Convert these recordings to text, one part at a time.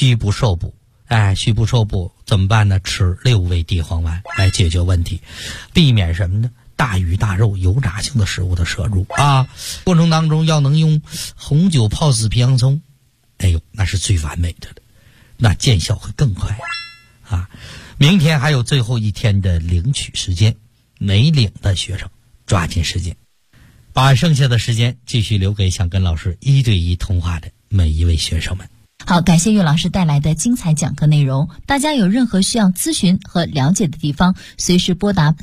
虚不受补。虚不受补怎么办呢？吃6味地黄丸来解决问题，避免什么呢？大鱼大肉油炸性的食物的摄入过程当中要能用红酒泡死皮洋葱，那是最完美的了，那见效会更快明天还有最后一天的领取时间，没领的学生抓紧时间，把剩下的时间继续留给想跟老师1对1通话的每一位学生们。 好，感谢岳老师带来的精彩讲课内容。大家有任何需要咨询和了解的地方，随时拨打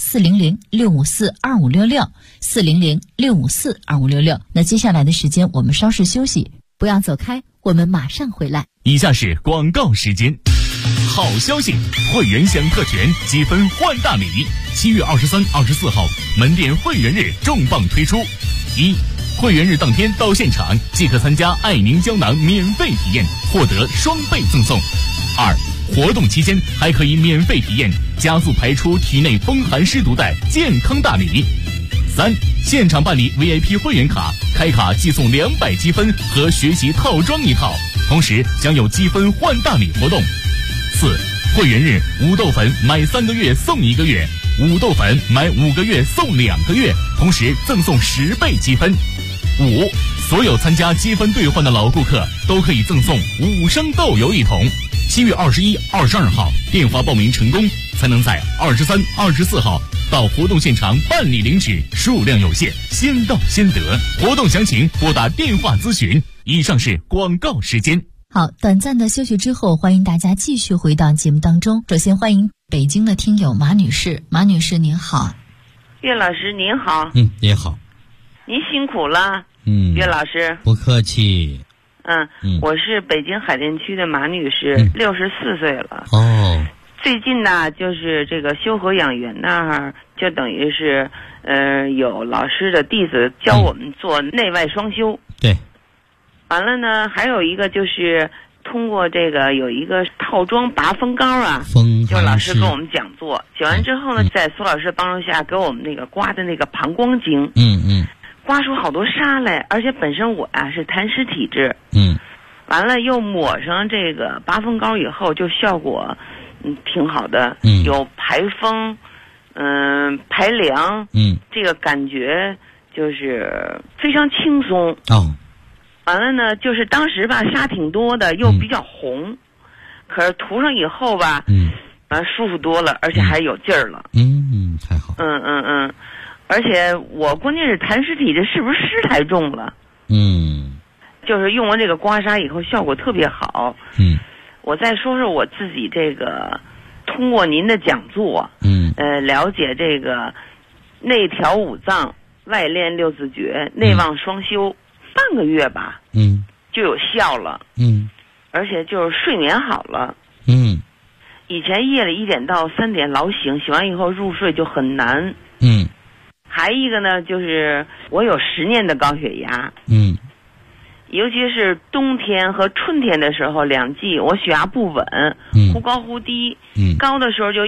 400-654-2566，400-654-2566。那接下来的时间我们稍事休息，不要走开，我们马上回来。 以下是广告时间。好消息，会员享特权，积分换大礼。7月23、24号门店会员日重磅推出。1、会员日当天到现场即可参加爱宁胶囊免费体验，获得双倍赠送。2、活动期间还可以免费体验加速排出体内风寒湿毒的健康大礼。3、现场办理 VIP 会员卡，开卡即送200积分和学习套装1套，同时将有积分换大礼活动。4、会员日五豆粉买3个月送1个月，五豆粉买5个月送2个月，同时赠送10倍积分。5、所有参加积分兑换的老顾客都可以赠送5升豆油1桶。7月21、22号电话报名成功，才能在23、24号到活动现场办理领取，数量有限，先到先得。活动详情拨打电话咨询。以上是广告时间。 好，短暂的休息之后，欢迎大家继续回到节目当中。首先欢迎北京的听友马女士。马女士您好。 岳老师您好。 您好。 您辛苦了。岳老师不客气。 我是北京海淀区的马女士，64岁了。最近呢，就是这个修和养元那儿，就等于是有老师的弟子教我们做内外双修。 对。 完了呢，还有一个就是通过这个有一个套装拔风膏就老师跟我们讲座，讲完之后呢，在苏老师帮助下给我们那个刮的那个膀胱经，刮出好多痧来，而且本身我是痰湿体质，完了又抹上这个拔风膏以后，就效果挺好的，有排风，排凉，这个感觉就是非常轻松。完了呢，就是当时吧痧挺多的，又比较红，可是涂上以后吧，舒服多了，而且还有劲儿了。 太好。 而且我关键是痰湿体质，是不是湿太重了？就是用完这个刮痧以后效果特别好。我再说说我自己这个，通过您的讲座，了解这个内调五脏、外练六字诀、内旺双修。半个月吧，就有效了，而且就是睡眠好了，以前夜里1点到3点老醒，醒完以后入睡就很难，还一个呢，就是我有10年的高血压，尤其是冬天和春天的时候2季，我血压不稳，忽高忽低，高的时候就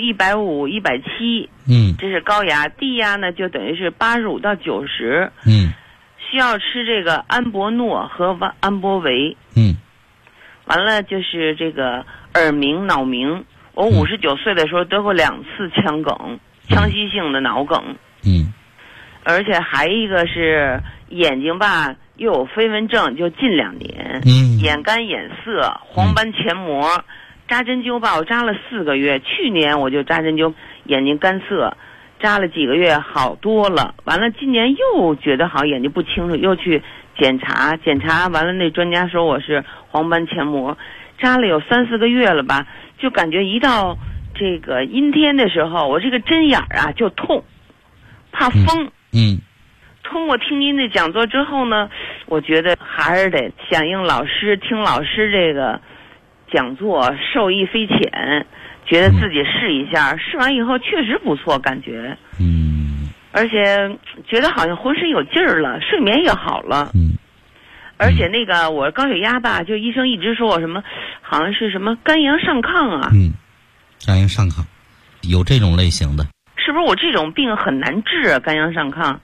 150、170，这是高压，低压呢就等于是85到90，需要吃这个安博诺和安博维，完了就是这个耳鸣、脑鸣。我59岁的时候得过2次腔梗，腔隙性的脑梗，而且还一个是眼睛吧，又有飞蚊症，就近2年，眼干眼涩，黄斑前膜，扎针灸吧，我扎了4个月，去年我就扎针灸，眼睛干涩。扎了几个月好多了，完了今年又觉得好，眼睛不清楚，又去检查完了，那专家说我是黄斑前膜，扎了有3、4个月了吧，就感觉一到这个阴天的时候，我这个针眼就痛，怕风。通过听您的讲座之后呢，我觉得还是得响应老师，听老师这个讲座，受益匪浅。觉得自己试一下，试完以后确实不错，感觉，而且觉得好像浑身有劲儿了，睡眠也好了，而且那个我高血压吧，就医生一直说我什么，好像是什么肝阳上亢肝阳上亢，有这种类型的， 是不是我这种病很难治啊？肝阳上亢，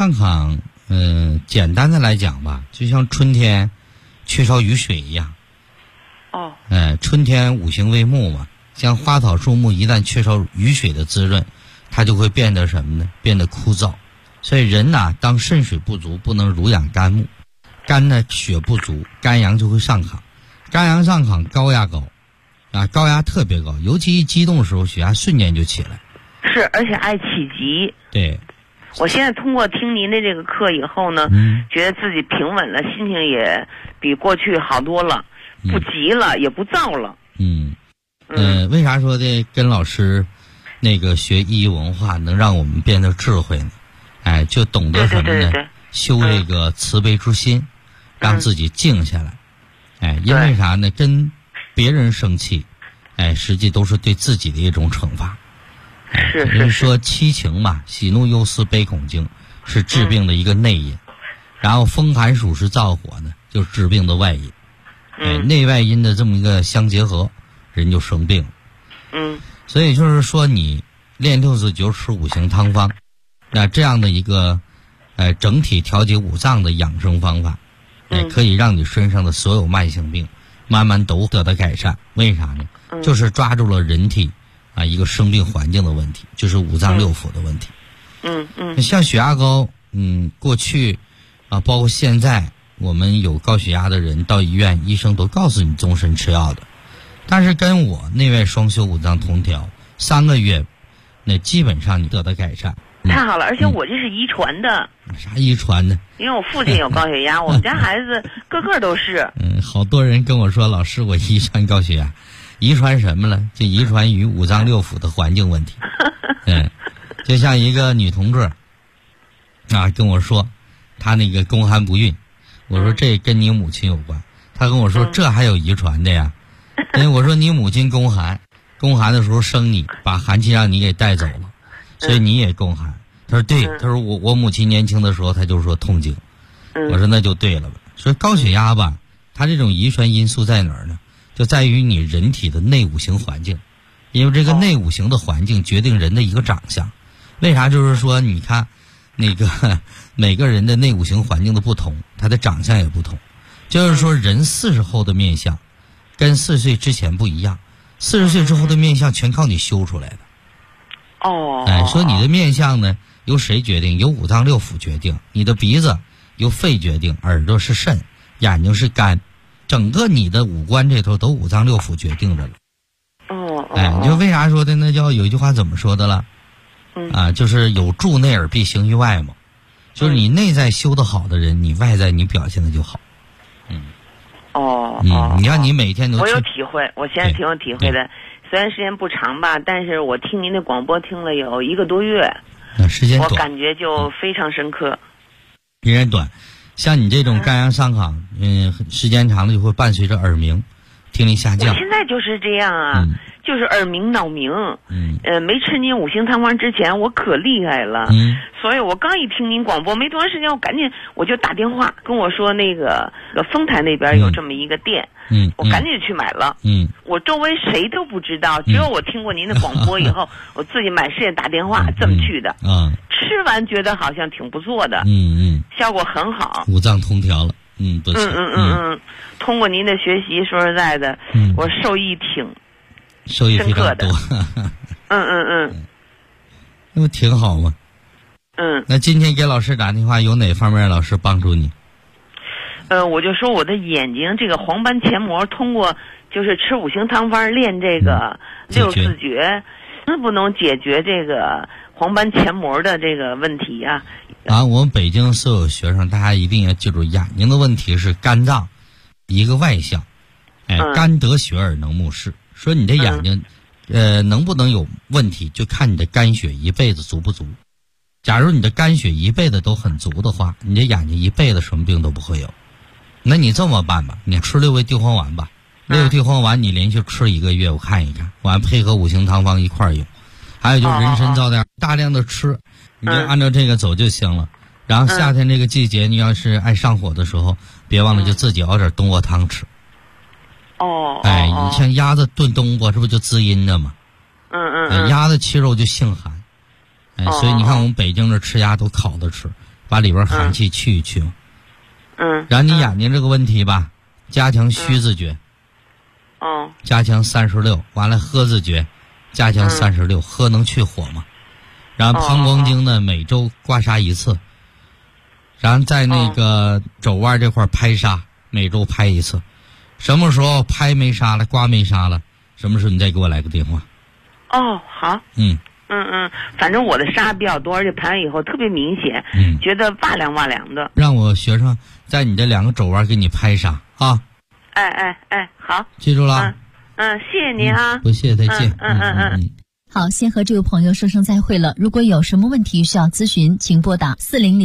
简单的来讲吧，就像春天缺少雨水一样， 哦。 春天五行为木嘛，像花草树木一旦缺少雨水的滋润，它就会变得什么呢？变得枯燥。所以人呐，当肾水不足，不能濡养肝木，肝呢血不足，肝阳就会上亢，肝阳上亢，高压高，高压特别高，尤其一激动的时候，血压瞬间就起来。 是，而且爱起急。 对。 我现在通过听您的这个课以后呢，觉得自己平稳了，心情也比过去好多了，不急了，也不躁了。 为啥说的跟老师那个学医文化能让我们变得智慧呢？就懂得什么呢？ 对， 修这个慈悲之心，让自己静下来。因为啥呢？跟别人生气，实际都是对自己的一种惩罚。 是说七情嘛，喜怒忧思悲恐惊是治病的一个内因，然后风寒暑湿燥火呢，就是治病的外因。内外因的这么一个相结合，人就生病。所以就是说你练649吃五行汤方，那这样的一个整体调节五脏的养生方法，可以让你身上的所有慢性病慢慢都得到改善。为啥呢？就是抓住了人体一个生病环境的问题，就是五脏六腑的问题。像血压高，过去包括现在，我们有高血压的人到医院，医生都告诉你终身吃药的。但是跟我内外双修五脏同调3个月，那基本上你得到改善。 太好了，而且我这是遗传的。 啥遗传呢？ 因为我父亲有高血压，我们家孩子个个都是。 好多人跟我说，老师我遗传高血压。遗传什么了？就遗传于五脏六腑的环境问题。就像一个女同志跟我说，她那个宫寒不孕，我说这跟你母亲有关。她跟我说这还有遗传的呀？因为我说你母亲宫寒的时候生你，把寒气让你给带走了，所以你也宫寒。她说对，她说我母亲年轻的时候她就说痛经。我说那就对了吧。说高血压吧，它这种遗传因素在哪儿呢？就在于你人体的内五行环境，因为这个内五行的环境决定人的一个长相。为啥？就是说你看那个每个人的内五行环境的不同，他的长相也不同。就是说人40后的面相跟40岁之前不一样，40岁之后的面相全靠你修出来的。说你的面相呢由谁决定？由五脏六腑决定。你的鼻子由肺决定，耳朵是肾，眼睛是肝，整个你的五官这头都五脏六腑决定着了。你就为啥说的那叫有一句话怎么说的了？就是有助内而必行于外嘛。就是你内在修得好的人，你外在你表现的就好。你看你每天都我有体会，我现在挺有体会的。虽然时间不长吧，但是我听您的广播听了有1个多月， 时间短， 我感觉就非常深刻。 时间短，像你这种肝阳上亢，时间长了就会伴随着耳鸣、听力下降。 我现在就是这样啊，就是耳鸣、脑鸣。没吃您五行汤方之前，我可厉害了。所以我刚一听您广播，没多长时间，我赶紧我就打电话跟我说那个丰台那边有这么一个店。我赶紧就去买了。我周围谁都不知道，只有我听过您的广播以后，我自己满世界打电话这么去的。吃完觉得好像挺不错的。效果很好。 五脏通调了。不错。 通过您的学习，说实在的，我受益非常多。那不挺好吗？那今天给老师打电话，有哪方面老师帮助你？ 我就说我的眼睛这个黄斑前膜，通过就是吃五行汤方练这个64诀，能不能解决这个黄斑前膜的这个问题呀？ 我们北京所有学生，大家一定要记住，眼睛的问题是肝脏一个外象。肝得血而能目视，说你的眼睛能不能有问题，就看你的肝血一辈子足不足。假如你的肝血一辈子都很足的话，你的眼睛一辈子什么病都不会有。那你这么办吧，你吃6味地黄丸吧，6味地黄丸你连续吃1个月，我看一看，完配合五行汤方一块儿用。还有就是人参皂苷，大量的吃，你就按照这个走就行了。然后夏天这个季节，你要是爱上火的时候，别忘了就自己熬点冬窝汤吃。你像鸭子炖冬窝，这不就滋阴的吗？鸭子切肉就性寒。所以你看我们北京这吃鸭都烤着吃，把里边寒气去一去嘛。然后你眼睛这个问题吧，加强虚字诀。 哦。 加强36，完了喝子诀，加强36，喝能去火吗？然后膀胱经呢，每周刮痧一次，然后在那个肘腕这块拍痧，每周拍一次。什么时候拍没痧了，刮没痧了，什么时候你再给我来个电话。 哦，好。反正我的痧比较多，而且拍完以后特别明显，觉得哇凉哇凉的。 让我学生在你这2个肘腕给你拍痧啊。 好， 记住了。 谢谢您啊。 不谢，再见。 好，先和这位朋友说声再会了。如果有什么问题需要咨询，请拨打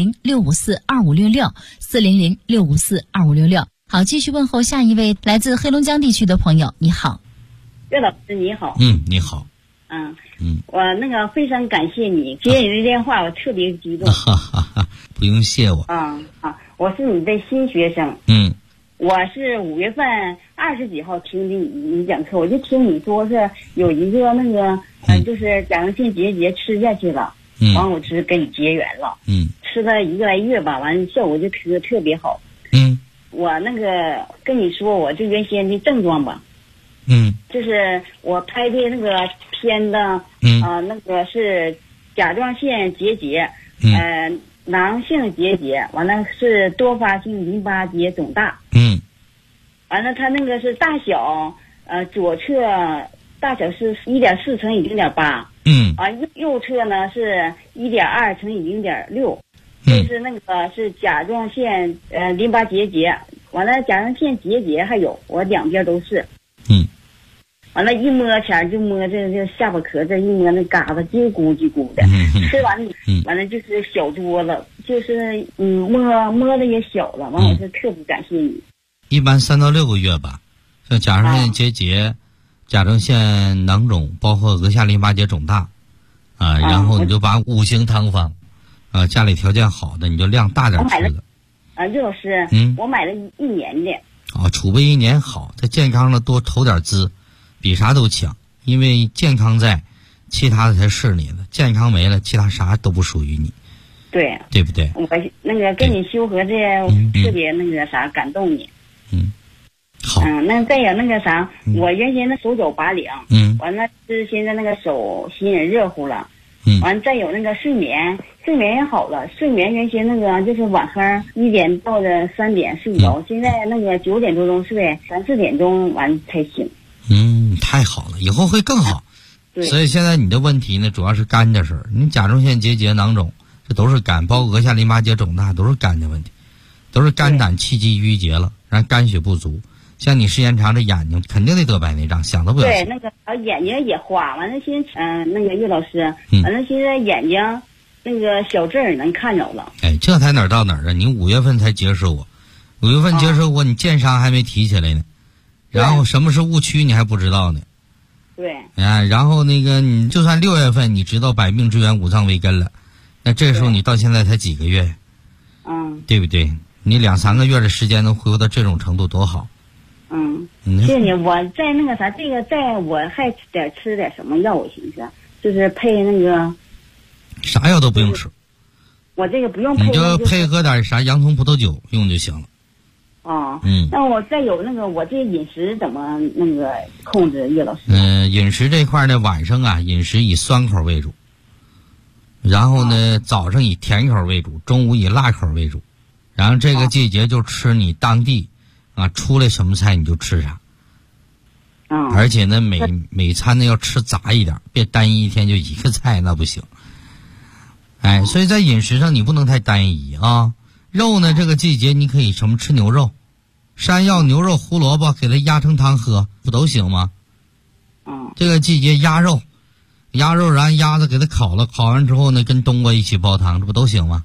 400-654-2566，400-654-2566。好，继续问候下一位来自黑龙江地区的朋友。你好， 岳老师你好。 你好。 我那个非常感谢你接你的电话，我特别激动。 不用谢我。 我是你的新学生。我是5月份20几号听的你讲课，我就听你说是有一个那个就是甲状腺结节吃下去了，完我是跟你结缘了，吃了1个来月吧，完效果就特别好。我那个跟你说我这原先的症状吧，就是我拍的那个片子，那个是甲状腺结节，囊性结节，完了是多发性淋巴结肿大，完了它那个是大小，左侧大小是1.4乘以0.8，右侧呢是1.2乘以0.6，就是那个是甲状腺淋巴结节，完了甲状腺结节还有我两边都是，完了，一摸前就摸这下巴壳这一摸那嘎巴叽咕叽咕的，吃完完了就是小多了，就是摸的也小了，完我是特别感谢你。 一般3到6个月吧，像甲状腺结节、甲状腺囊肿，包括额下淋巴结肿大，然后你就把5行汤方，家里条件好的你就量大点吃的。 岳老师，我买了1年的。 储备1年好，在健康的多投点资。比啥都强，因为健康在，其他的才是你的。健康没了，其他啥都不属于你。 对， 对不对？ 我那个跟你修合这特别那个啥感动你。 好。 那再有那个啥，我原先的手脚拔凉，完了是现在那个手心也热乎了，完再有那个睡眠也好了，睡眠原先那个就是晚上1点到的3点睡不着，现在那个9点多钟睡，3、4点钟完才醒。 太好了，以后会更好。所以现在你的问题呢，主要是肝的事儿。你甲状腺结节、囊肿，这都是肝，包括额下淋巴结肿大，都是肝的问题，都是肝胆气机淤结了，然后肝血不足。像你时间长，这眼睛肯定得得白内障，想都不要想。 对，那个眼睛也花，完了那个岳老师，完了现在眼睛那个小字儿能看着了。 这才哪儿到哪儿啊？你5月份才结识我，5月份结识我，你建商还没提起来呢。然后什么是误区你还不知道呢？ 对。 然后那个你就算6月份你知道百病之源五脏为根了，那这时候你到现在才几个月？对不对？你2、3个月的时间能恢复到这种程度多好。 谢谢你。我在那个啥，这个在我还得吃点什么药，我寻思就是配那个。 啥药都不用吃。 我这个不用配。 你就配合点啥洋葱葡萄酒用就行了。 那我再有那个我这饮食怎么那个控制，岳老师？ 饮食这块呢，晚上饮食以酸口为主，然后呢，早上以甜口为主，中午以辣口为主，然后这个季节就吃你当地出来什么菜你就吃啥。而且呢，每餐呢要吃杂一点，别单一天就一个菜，那不行。所以在饮食上你不能太单一啊。肉呢，这个季节你可以吃牛肉，山药、牛肉、胡萝卜，给它压成汤喝，不都行吗？这个季节鸭肉，然后鸭子给它烤了，烤完之后呢，跟冬瓜一起煲汤，这不都行吗？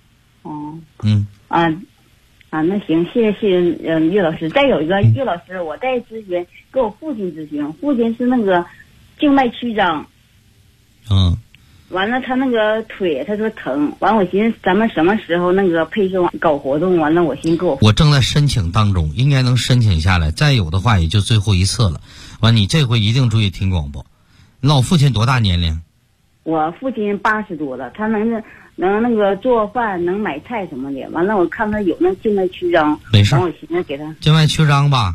那行，谢谢岳老师。再有一个岳老师，我在咨询，给我父亲咨询，父亲是那个静脉曲张。完了，他那个腿，他说疼。完，我寻思咱们什么时候那个配合搞活动？完了，我寻思我正在申请当中，应该能申请下来。再有的话，也就最后一次了。完，你这回一定注意听广播。你老父亲多大年龄？ 我父亲80多了，他能那个做饭，能买菜什么的。完了，我看他有那静脉曲张， 没事。 我寻思给他静脉曲张吧，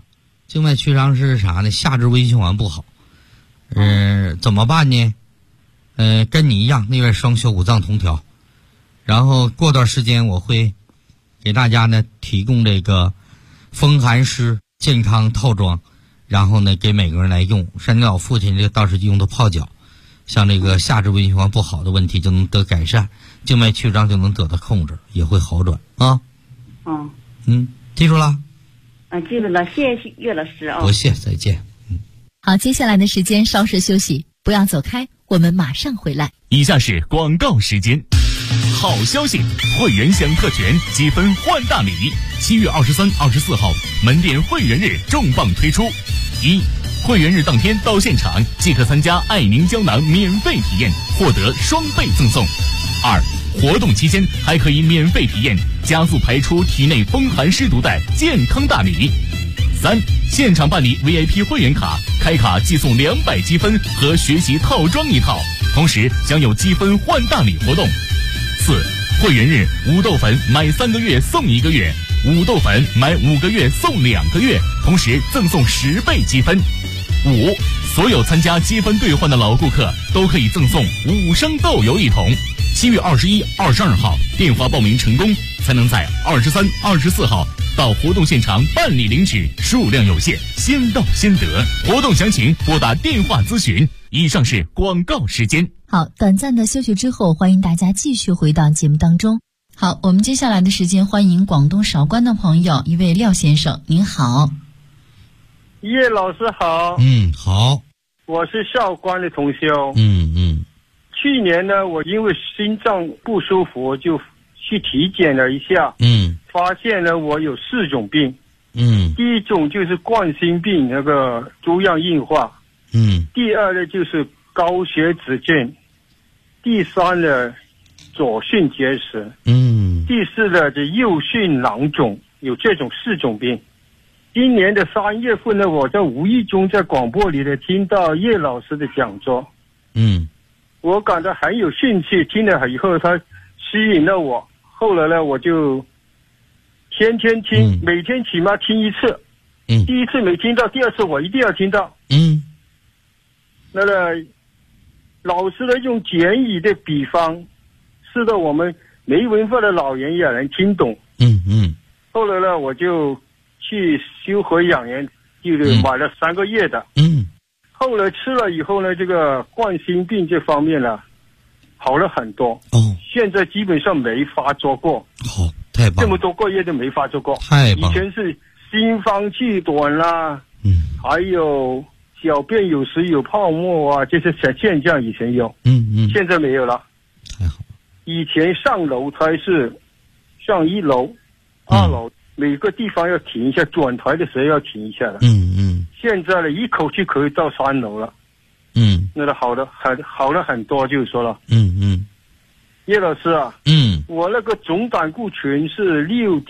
静脉曲张是啥呢？下肢微循环不好。怎么办呢？跟你一样，内外双修五脏同调。然后过段时间我会给大家呢提供这个风寒湿健康套装，然后呢给每个人来用。像你老父亲这个倒是用的泡脚，像这个下肢微循环不好的问题就能得改善，静脉曲张就能得到控制，也会好转啊。记住了？ 记住了，谢谢岳老师啊。 不谢，再见。 好，接下来的时间稍事休息，不要走开，我们马上回来。 以下是广告时间。好消息，会员享特权，积分换大礼。7月23、24号门店会员日重磅推出。1、会员日当天到现场即可参加爱宁胶囊免费体验，获得双倍赠送。2、活动期间还可以免费体验加速排出体内风寒湿毒的健康大礼。3、现场办理 VIP 会员卡，开卡即送200积分和学习套装一套，同时享有积分换大礼活动。4、会员日五豆粉买3个月送1个月，五豆粉买5个月送2个月，同时赠送10倍积分。5、所有参加积分兑换的老顾客都可以赠送5升豆油1桶。7月21、22号电话报名成功，才能在23、24号到活动现场办理领取，数量有限，先到先得。活动详情拨打电话咨询。以上是广告时间。 好，短暂的休息之后，欢迎大家继续回到节目当中。好，我们接下来的时间欢迎广东韶关的朋友，一位廖先生，您好。 叶老师好。 好。 我是韶关的同修。去年呢，我因为心脏不舒服，就去体检了一下。发现呢，我有4种病。第一种就是冠心病，那个粥样硬化。第二呢就是高血脂症。第三呢左肾结石。第四呢就右肾囊肿，有这种4种病。今年的3月份呢，我在无意中在广播里呢听到叶老师的讲座。我感到很有兴趣，听了以后他吸引了我，后来呢我就天天听，每天起码听1次。第一次没听到，第二次我一定要听到。那个老师呢用简易的比方，使得我们没文化的老人也能听懂。后来呢我就去修回养元，就是买了3个月的。后来吃了以后呢，这个冠心病这方面呢好了很多。现在基本上没发作过。 好，太棒了， 这么多个月都没发作过。 太棒了。 以前是心房气短啦，还有小便有时有泡沫啊，这些现象以前有。现在没有了。 太好了。 以前上楼才是上1楼、2楼，每个地方要停一下，转台的时候要停一下的。现在呢，一口气可以到3楼了。那个好了很多，就是说了。叶老师啊，我那个总胆固醇是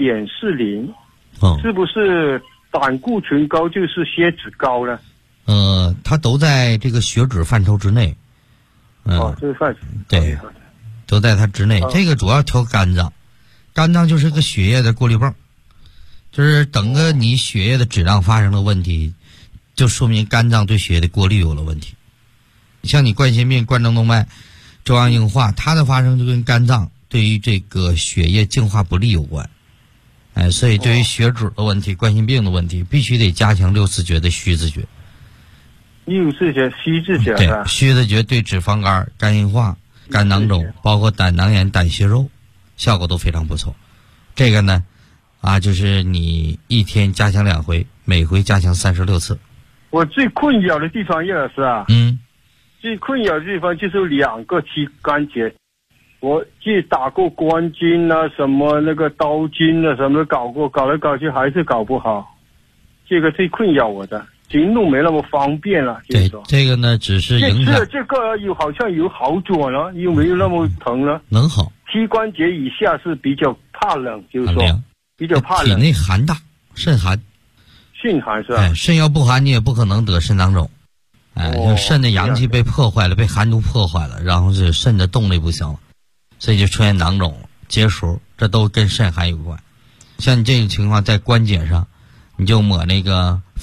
6.40，是不是胆固醇高就是血脂高呢？ 它都在这个血脂范畴之内。 这个范畴。 对，都在它之内。这个主要调肝脏，肝脏就是个血液的过滤泵，就是整个你血液的质量发生了问题，就说明肝脏对血液的过滤有了问题。像你冠心病、冠状动脉粥样硬化，它的发生就跟肝脏对于这个血液净化不利有关。所以对于血脂的问题、冠心病的问题，必须得加强6字诀的虚字诀。 6字诀、虚字诀。 对，虚字诀对脂肪肝、肝硬化、肝囊肿，包括胆囊炎、胆息肉，效果都非常不错。这个呢，就是你一天加强2回，每回加强36次。 我最困扰的地方，叶老师啊，最困扰的地方就是2个膝关节，我去打过关筋啊，什么那个刀筋啊，什么搞过，搞来搞去还是搞不好，这个最困扰我的，行路没那么方便了。 对，这个呢只是影响。 这个好像有好转了，又没有那么疼了。 能好。 膝关节以下是比较怕冷，就是说比较怕冷。 体内寒大，肾寒。 肾寒是吧？ 肾要不寒，你也不可能得肾囊肿。就肾的阳气被破坏了，被寒毒破坏了，然后是肾的动力不行了，所以就出现囊肿、结石，这都跟肾寒有关。像你这种情况，在关节上，你就抹那个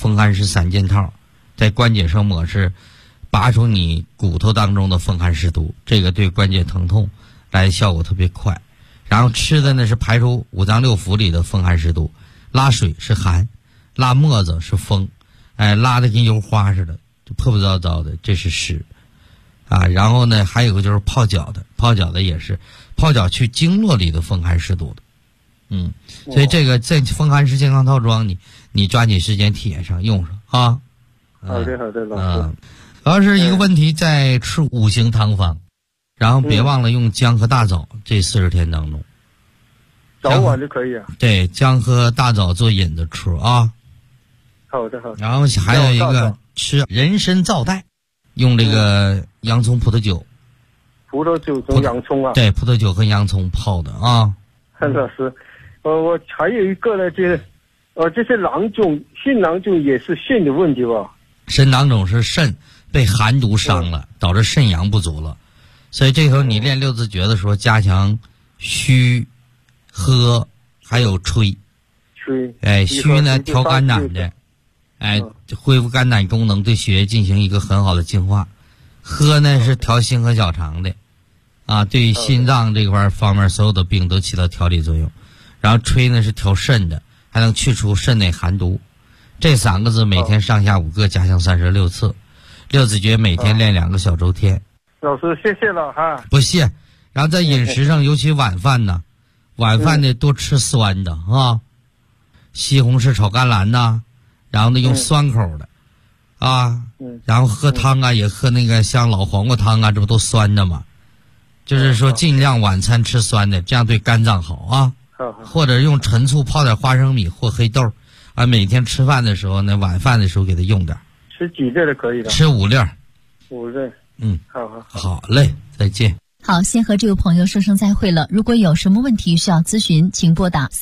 风寒湿散件套，在关节上抹是拔出你骨头当中的风寒湿毒，这个对关节疼痛来效果特别快。然后吃的呢是排出五脏六腑里的风寒湿毒，拉水是寒，拉沫子是风，拉的跟油花似的，就破破糟糟的，这是湿啊。然后呢还有个就是泡脚的也是泡脚去经络里的风寒湿毒的。所以这个这风寒湿健康套装你抓紧时间体验上用上啊。 好的老师。 主要是一个问题在吃五行汤方，然后别忘了用姜和大枣，这40天当中早晚就可以啊。 对，姜和大枣做引子吃啊。 好的。 然后还有一个吃人参皂带，用这个洋葱葡萄酒和洋葱啊。 对，葡萄酒和洋葱泡的啊。 老师，我还有一个呢，就是这些肾囊肿也是肾的问题吧？ 肾囊肿是肾被寒毒伤了，导致肾阳不足了，所以这时候你练六字诀的时候，加强虚、喝还有吹。虚呢调肝胆的，恢复肝胆功能，对血液进行一个很好的净化。喝呢是调心和小肠的，对于心脏这块方面所有的病都起到调理作用。然后吹呢是调肾的，还能去除肾内寒毒。这3个字每天上下5个，加强36次。六字诀每天练2个小周天。 老师谢谢了哈。 不谢。然后在饮食上，尤其晚饭呢，多吃酸的啊，西红柿炒甘蓝呐，然后呢用酸口的然后喝汤啊也喝那个像老黄瓜汤啊，这不都酸的吗？就是说尽量晚餐吃酸的，这样对肝脏好啊。或者用陈醋泡点花生米或黑豆每天吃饭的时候呢，晚饭的时候给它用点。 吃几粒的可以的？吃 5粒。 5粒。 好嘞，再见。 好，先和这位朋友说声再会了。如果有什么问题需要咨询，请拨打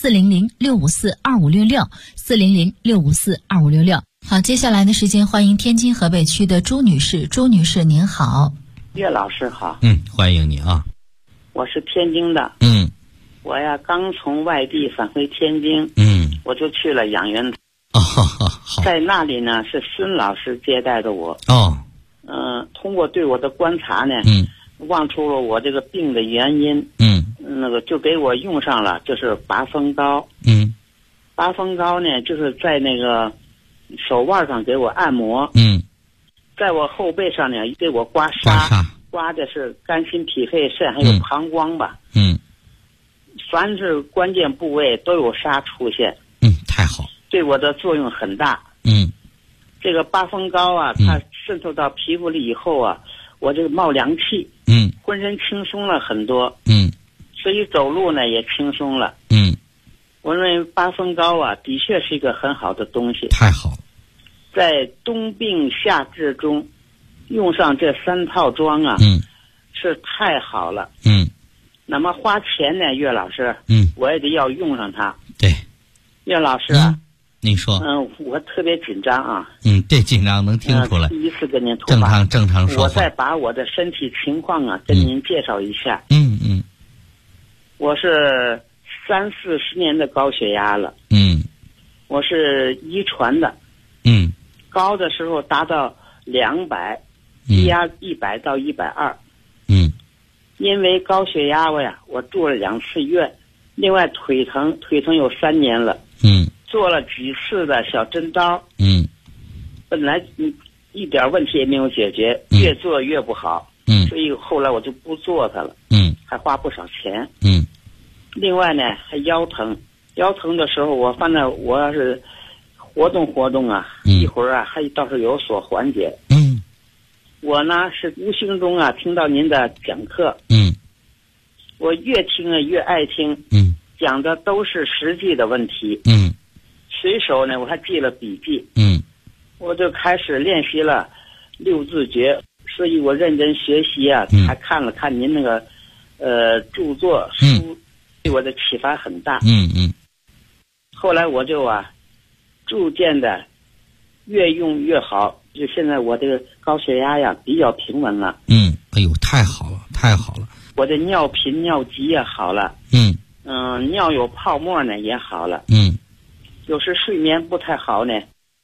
400-654-2566，400-654-2566。好，接下来的时间欢迎天津河北区的朱女士。朱女士您好。 岳老师好。 欢迎你啊。 我是天津的。我呀刚从外地返回天津。我就去了养元好。 在那里呢是孙老师接待的我。通过对我的观察呢，望出了我这个病的原因。那个就给我用上了，就是拔风膏。拔风膏呢，就是在那个手腕上给我按摩。在我后背上呢给我刮痧，刮的是肝心脾肺肾还有膀胱吧。凡是关键部位都有痧出现。 太好。 对我的作用很大。这个拔风膏啊，它渗透到皮肤里以后啊，我这个冒凉气。浑身轻松了很多。所以走路呢也轻松了。我认为拔风膏啊，的确是一个很好的东西。 太好了。 在冬病夏治中，用上这3套装啊，是太好了。那么花钱呢，岳老师，我也得要用上它。 对。 岳老师啊。 你说。 我特别紧张啊。 对，紧张能听出来。 第一次跟您通话。 正常说话。 我再把我的身体情况啊跟您介绍一下。我是30-40年的高血压了。我是遗传的。高的时候达到200，低压100到120。因为高血压我住了2次院，另外腿疼有3年了。做了几次的小针刀。本来一点问题也没有解决，越做越不好。所以后来我就不做它了。还花不少钱。另外呢还腰疼的时候，我反正我要是活动啊，一会儿啊还倒是有所缓解。我呢是无形中啊听到您的讲课。我越听啊越爱听。讲的都是实际的问题。随手呢我还记了笔记。我就开始练习了六字诀，所以我认真学习啊，还看了看您那个著作书，对我的启发很大。后来我就逐渐的越用越好，就现在我这个高血压呀比较平稳了。 哎呦，太好了。 我的尿频尿急也好了。尿有泡沫呢也好了。有时睡眠不太好呢，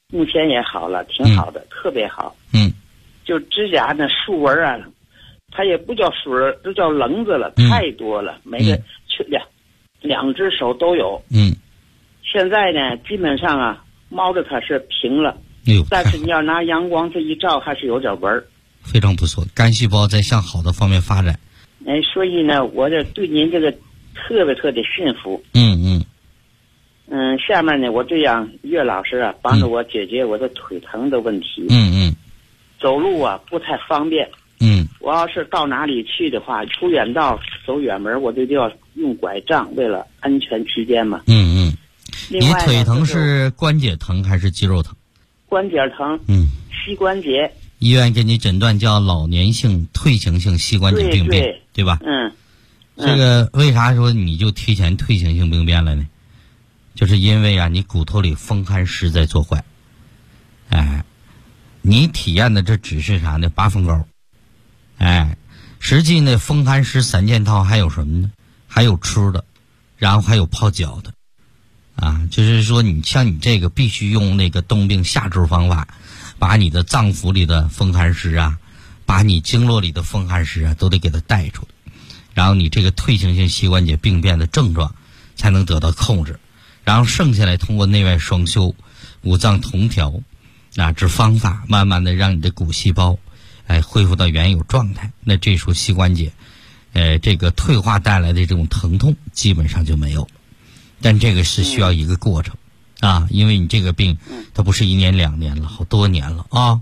目前也好了，挺好的，特别好。就指甲那竖纹啊，它也不叫竖纹，都叫棱子了，太多了，每个两只手都有。现在呢，基本上啊，猫着它是平了，但是你要拿阳光这一照，还是有点纹儿。 非常不错，肝细胞在向好的方面发展。 所以呢，我这对您这个特别信服。下面呢，我这样岳老师啊，帮着我解决我的腿疼的问题。走路啊不太方便。我要是到哪里去的话，出远道走远门，我就要用拐杖，为了安全起见嘛。 你腿疼是关节疼还是肌肉疼？ 关节疼。膝关节。 医院给你诊断叫老年性退行性膝关节病变， 对吧？这个为啥说你就提前退行性病变了呢？就是因为啊，你骨头里风寒湿在作怪。你体验的这只是啥呢？八分高。实际呢，风寒湿三件套还有什么呢？还有吃的，然后还有泡脚的。就是说你像你这个必须用那个冬病夏治方法，把你的脏腑里的风寒湿啊，把你经络里的风寒湿啊，都得给它带出来，然后你这个退行性膝关节病变的症状才能得到控制，然后剩下来通过内外双修、五脏同调这方法，慢慢的让你的骨细胞恢复到原有状态。那这时候膝关节这个退化带来的这种疼痛基本上就没有了。但这个是需要一个过程因为你这个病它不是1年2年了，好多年了啊。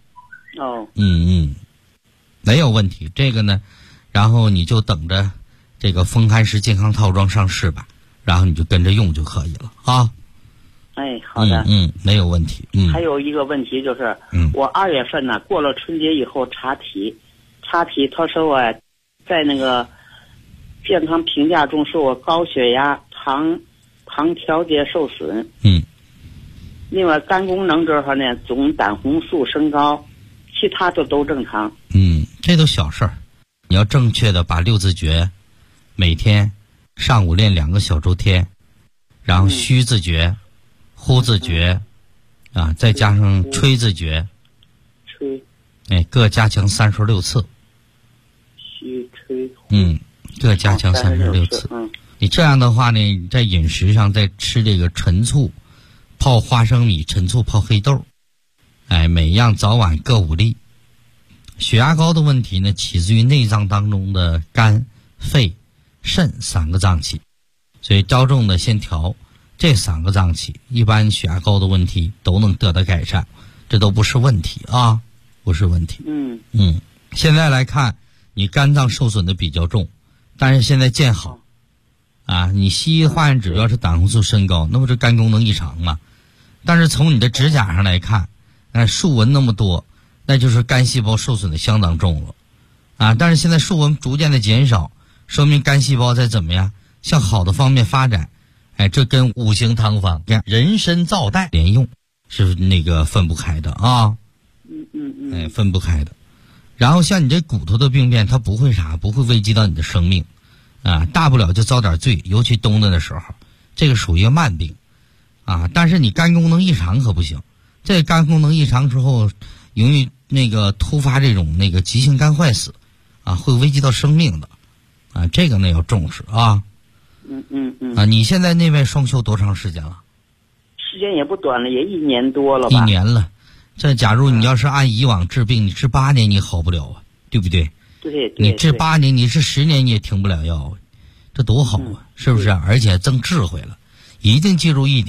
没有问题。这个呢，然后你就等着这个风寒湿健康套装上市吧，然后你就跟着用就可以了啊。 好的。 没有问题。 还有一个问题就是，我2月份呢过了春节以后查体，他说我在那个健康评价中说我高血压、糖调节受损。另外肝功能这块呢，总胆红素升高，其他的都正常。 这都小事儿。你要正确的把6字诀每天上午练2个小周天，然后虚字诀、呼字诀再加上吹字诀，各加强36次。 虚吹各加强36次。你这样的话呢，你在饮食上再吃这个陈醋泡花生米、陈醋泡黑豆，每样早晚各5粒。血压高的问题呢，起自于内脏当中的肝、肺、肾3个脏器，所以着重的先调这3个脏器，一般血压高的问题都能得到改善，这都不是问题啊，不是问题。现在来看，你肝脏受损的比较重，但是现在见好你西医化验指标是胆红素升高，那不是肝功能异常吗？但是从你的指甲上来看，竖纹那么多，那就是肝细胞受损的相当重了但是现在竖纹逐渐的减少，说明肝细胞在怎么样向好的方面发展。这跟五行汤方人参皂苷连用是那个分不开的分不开的。然后像你这骨头的病变，它不会危及到你的生命大不了就遭点罪，尤其冬天的时候，这个属于慢病但是你肝功能异常可不行，这肝功能异常之后容易那个突发这种那个急性肝坏死会危及到生命的这个呢要重视你现在内外双修多长时间了？ 时间也不短了，也1年多了吧。 1年了。这假如你要是按以往治病，你治8年你好不了对不对？ 对。 你治8年，你治10年你也停不了药这多好是不是？而且增智慧了。一定记住一点。